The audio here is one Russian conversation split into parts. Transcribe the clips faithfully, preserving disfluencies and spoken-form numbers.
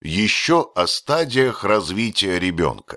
Еще о стадиях развития ребенка.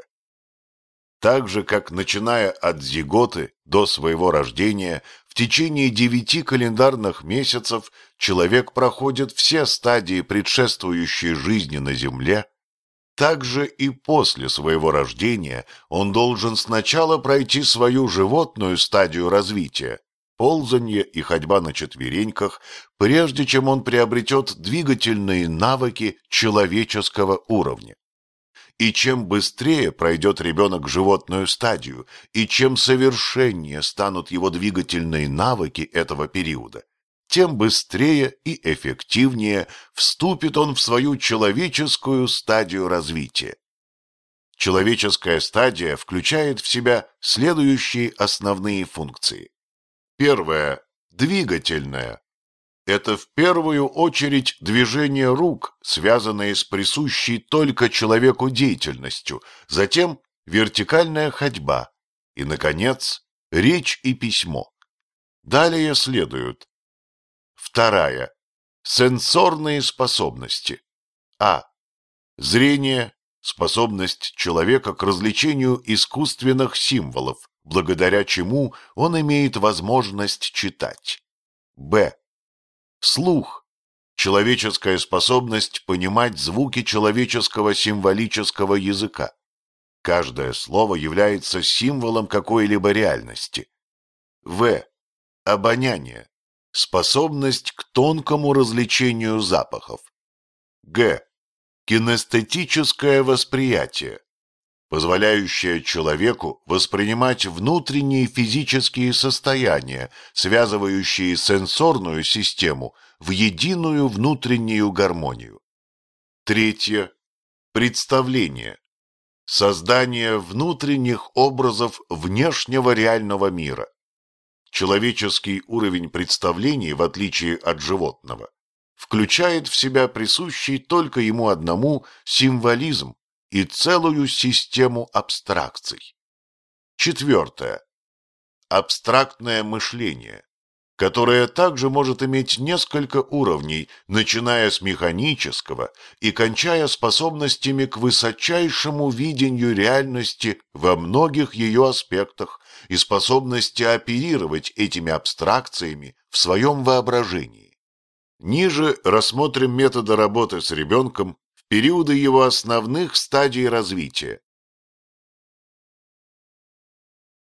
Так же, как начиная от зиготы до своего рождения, в течение девяти календарных месяцев человек проходит все стадии, предшествующие жизни на Земле, также и после своего рождения он должен сначала пройти свою животную стадию развития, ползанье и ходьба на четвереньках, прежде чем он приобретет двигательные навыки человеческого уровня. И чем быстрее пройдет ребенок животную стадию, и чем совершеннее станут его двигательные навыки этого периода, тем быстрее и эффективнее вступит он в свою человеческую стадию развития. Человеческая стадия включает в себя следующие основные функции. Первое – двигательная. Это в первую очередь движение рук, связанные с присущей только человеку деятельностью, затем вертикальная ходьба и, наконец, речь и письмо. Далее следуют: вторая – сенсорные способности. А. Зрение – способность человека к развлечению искусственных символов, благодаря чему он имеет возможность читать. Б. Слух – человеческая способность понимать звуки человеческого символического языка. Каждое слово является символом какой-либо реальности. В. Обоняние – способность к тонкому различению запахов. Г. Кинестетическое восприятие, позволяющее человеку воспринимать внутренние физические состояния, связывающие сенсорную систему в единую внутреннюю гармонию. Третье. Представление. Создание внутренних образов внешнего реального мира. Человеческий уровень представлений, в отличие от животного, включает в себя присущий только ему одному символизм и целую систему абстракций. Четвертое. Абстрактное мышление, которое также может иметь несколько уровней, начиная с механического и кончая способностями к высочайшему видению реальности во многих ее аспектах и способности оперировать этими абстракциями в своем воображении. Ниже рассмотрим методы работы с ребенком в периоды его основных стадий развития.